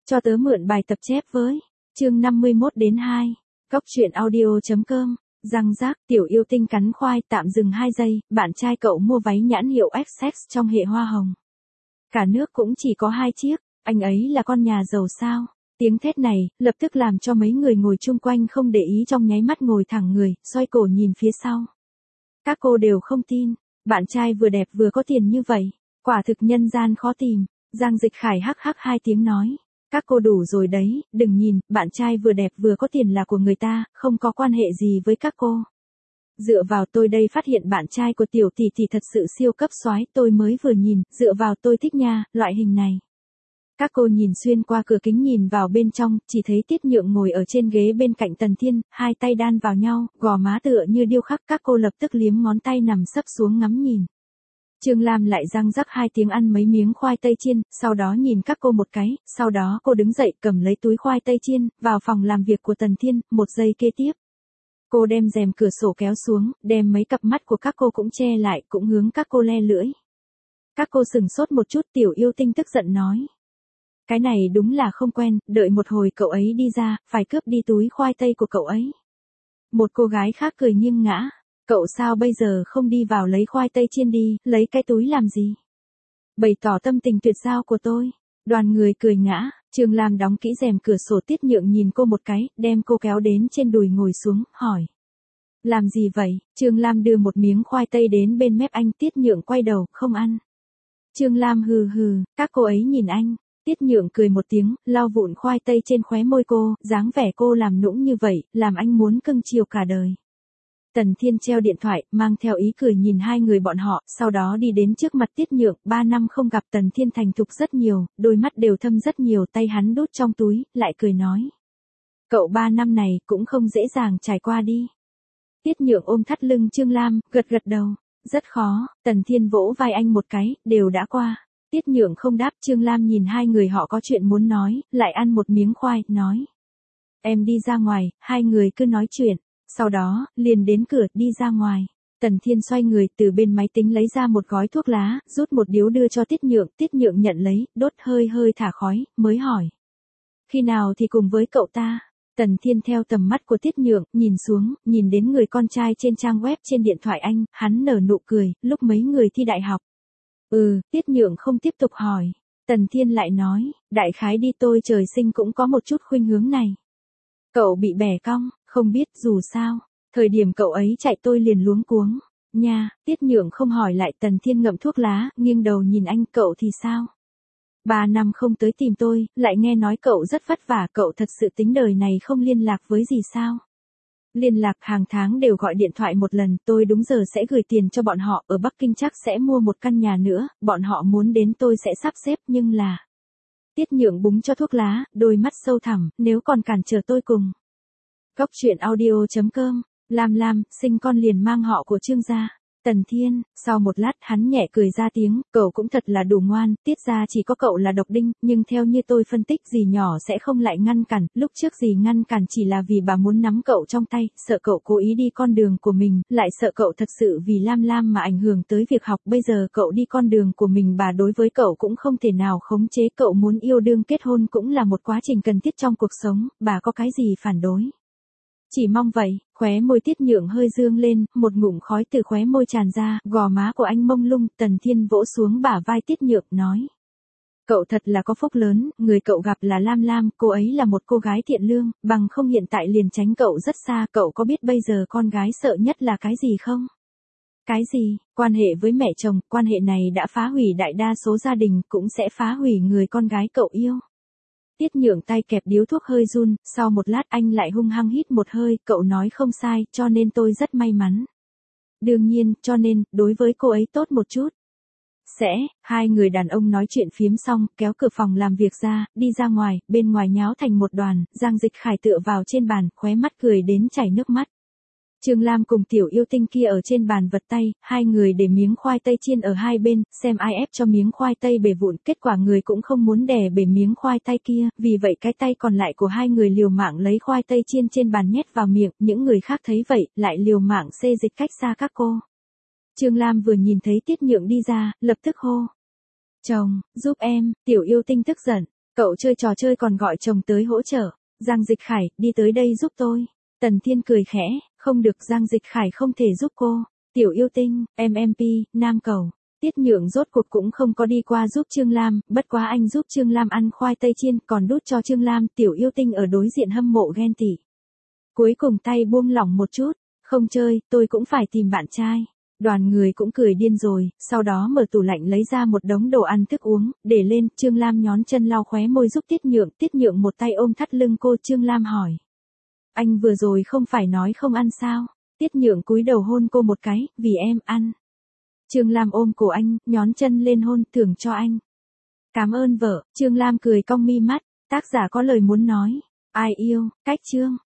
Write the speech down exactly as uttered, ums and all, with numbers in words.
Cho tớ mượn bài tập chép với. Chương năm mươi mốt đến hai. Cốc truyện audio.com. Răng rác, tiểu yêu tinh cắn khoai, tạm dừng hai giây, bạn trai cậu mua váy nhãn hiệu Essex trong hệ hoa hồng. Cả nước cũng chỉ có hai chiếc, anh ấy là con nhà giàu sao? Tiếng thét này, lập tức làm cho mấy người ngồi chung quanh không để ý trong nháy mắt ngồi thẳng người, xoay cổ nhìn phía sau. Các cô đều không tin, bạn trai vừa đẹp vừa có tiền như vậy, quả thực nhân gian khó tìm. Giang Dịch Khải hắc hắc hai tiếng nói. Các cô đủ rồi đấy, đừng nhìn, bạn trai vừa đẹp vừa có tiền là của người ta, không có quan hệ gì với các cô. Dựa vào tôi đây phát hiện bạn trai của tiểu tỷ tỷ thật sự siêu cấp soái, tôi mới vừa nhìn, dựa vào tôi thích nha, loại hình này. Các cô nhìn xuyên qua cửa kính nhìn vào bên trong, chỉ thấy Tiết Nhượng ngồi ở trên ghế bên cạnh Tần Thiên, hai tay đan vào nhau, gò má tựa như điêu khắc, các cô lập tức liếm ngón tay nằm sấp xuống ngắm nhìn. Trương Lam lại răng rắc hai tiếng ăn mấy miếng khoai tây chiên, sau đó nhìn các cô một cái, sau đó cô đứng dậy cầm lấy túi khoai tây chiên, vào phòng làm việc của Tần Thiên, một giây kế tiếp. Cô đem rèm cửa sổ kéo xuống, đem mấy cặp mắt của các cô cũng che lại, cũng hướng các cô le lưỡi. Các cô sừng sốt một chút, tiểu yêu tinh tức giận nói. Cái này đúng là không quen, đợi một hồi cậu ấy đi ra, phải cướp đi túi khoai tây của cậu ấy. Một cô gái khác cười nghiêng ngã. Cậu sao bây giờ không đi vào lấy khoai tây chiên đi, lấy cái túi làm gì? Bày tỏ tâm tình tuyệt giao của tôi. Đoàn người cười ngã, Trương Lam đóng kỹ rèm cửa sổ. Tiết Nhượng nhìn cô một cái, đem cô kéo đến trên đùi ngồi xuống, hỏi. Làm gì vậy? Trương Lam đưa một miếng khoai tây đến bên mép anh. Tiết Nhượng quay đầu, không ăn. Trương Lam hừ hừ, các cô ấy nhìn anh. Tiết Nhượng cười một tiếng, lau vụn khoai tây trên khóe môi cô, dáng vẻ cô làm nũng như vậy, làm anh muốn cưng chiều cả đời. Tần Thiên treo điện thoại, mang theo ý cười nhìn hai người bọn họ, sau đó đi đến trước mặt Tiết Nhượng, ba năm không gặp Tần Thiên thành thục rất nhiều, đôi mắt đều thâm rất nhiều, tay hắn đút trong túi, lại cười nói. Cậu ba năm này cũng không dễ dàng trải qua đi. Tiết Nhượng ôm thắt lưng Trương Lam, gật gật đầu, rất khó, Tần Thiên vỗ vai anh một cái, đều đã qua. Tiết Nhượng không đáp, Trương Lam nhìn hai người họ có chuyện muốn nói, lại ăn một miếng khoai, nói. Em đi ra ngoài, hai người cứ nói chuyện. Sau đó, liền đến cửa, đi ra ngoài. Tần Thiên xoay người từ bên máy tính lấy ra một gói thuốc lá, rút một điếu đưa cho Tiết Nhượng. Tiết Nhượng nhận lấy, đốt hơi hơi thả khói, mới hỏi. Khi nào thì cùng với cậu ta? Tần Thiên theo tầm mắt của Tiết Nhượng, nhìn xuống, nhìn đến người con trai trên trang web trên điện thoại anh, hắn nở nụ cười, lúc mấy người thi đại học. Ừ, Tiết Nhượng không tiếp tục hỏi. Tần Thiên lại nói, đại khái đi tôi trời sinh cũng có một chút khuynh hướng này. Cậu bị bẻ cong, không biết dù sao, thời điểm cậu ấy chạy tôi liền luống cuống. Nha, Tiết Nhượng không hỏi lại. Tần Thiên ngậm thuốc lá, nghiêng đầu nhìn anh, cậu thì sao? Ba năm không tới tìm tôi, lại nghe nói cậu rất vất vả, cậu thật sự tính đời này không liên lạc với gì sao? Liên lạc hàng tháng đều gọi điện thoại một lần, tôi đúng giờ sẽ gửi tiền cho bọn họ, ở Bắc Kinh chắc sẽ mua một căn nhà nữa, bọn họ muốn đến tôi sẽ sắp xếp, nhưng là... Tiết Nhượng búng cho thuốc lá, đôi mắt sâu thẳm, nếu còn cản trở tôi cùng. Cốc truyện audio.com, Lam Lam, sinh con liền mang họ của Trương gia. Tần Thiên, sau một lát hắn nhẹ cười ra tiếng, cậu cũng thật là đủ ngoan, Tiết gia chỉ có cậu là độc đinh, nhưng theo như tôi phân tích dì nhỏ sẽ không lại ngăn cản, lúc trước dì ngăn cản chỉ là vì bà muốn nắm cậu trong tay, sợ cậu cố ý đi con đường của mình, lại sợ cậu thật sự vì Lam Lam mà ảnh hưởng tới việc học, bây giờ cậu đi con đường của mình, bà đối với cậu cũng không thể nào khống chế, cậu muốn yêu đương kết hôn cũng là một quá trình cần thiết trong cuộc sống, bà có cái gì phản đối. Chỉ mong vậy. Khóe môi Tiết Nhượng hơi dương lên, một ngụm khói từ khóe môi tràn ra, gò má của anh mông lung. Tần Thiên vỗ xuống bả vai Tiết Nhượng, nói. Cậu thật là có phúc lớn, người cậu gặp là Lam Lam, cô ấy là một cô gái thiện lương, bằng không hiện tại liền tránh cậu rất xa. Cậu có biết bây giờ con gái sợ nhất là cái gì không? Cái gì? Quan hệ với mẹ chồng, quan hệ này đã phá hủy đại đa số gia đình, cũng sẽ phá hủy người con gái cậu yêu. Tiết Nhượng tay kẹp điếu thuốc hơi run, sau một lát anh lại hung hăng hít một hơi, cậu nói không sai, cho nên tôi rất may mắn. Đương nhiên, cho nên, đối với cô ấy tốt một chút. Sẽ, hai người đàn ông nói chuyện phiếm xong, kéo cửa phòng làm việc ra, đi ra ngoài, bên ngoài nháo thành một đoàn, Giang Dịch Khải tựa vào trên bàn, khóe mắt cười đến chảy nước mắt. Trương Lam cùng tiểu yêu tinh kia ở trên bàn vật tay, hai người để miếng khoai tây chiên ở hai bên, xem ai ép cho miếng khoai tây bể vụn, kết quả người cũng không muốn đè bể miếng khoai tây kia, vì vậy cái tay còn lại của hai người liều mạng lấy khoai tây chiên trên bàn nhét vào miệng, những người khác thấy vậy, lại liều mạng xê dịch cách xa các cô. Trương Lam vừa nhìn thấy Tiết Nhượng đi ra, lập tức hô. Chồng, giúp em, tiểu yêu tinh tức giận. Cậu chơi trò chơi còn gọi chồng tới hỗ trợ. Giang Dịch Khải, đi tới đây giúp tôi. Tần Thiên cười khẽ, không được, Giang Dịch Khải không thể giúp cô. Tiểu yêu tinh, em em pê, Nam Cầu. Tiết Nhượng rốt cuộc cũng không có đi qua giúp Trương Lam, bất quá anh giúp Trương Lam ăn khoai tây chiên, còn đút cho Trương Lam. Tiểu yêu tinh ở đối diện hâm mộ ghen tị. Cuối cùng tay buông lỏng một chút, không chơi, tôi cũng phải tìm bạn trai. Đoàn người cũng cười điên rồi, sau đó mở tủ lạnh lấy ra một đống đồ ăn thức uống, để lên. Trương Lam nhón chân lau khóe môi giúp Tiết Nhượng. Tiết Nhượng một tay ôm thắt lưng cô. Trương Lam hỏi, anh vừa rồi không phải nói không ăn sao? Tiết Nhượng cúi đầu hôn cô một cái, vì em ăn. Trương Lam ôm cổ anh, nhón chân lên hôn, thưởng cho anh. Cảm ơn vợ. Trương Lam cười cong mi mắt, tác giả có lời muốn nói. Ai yêu, cách chương.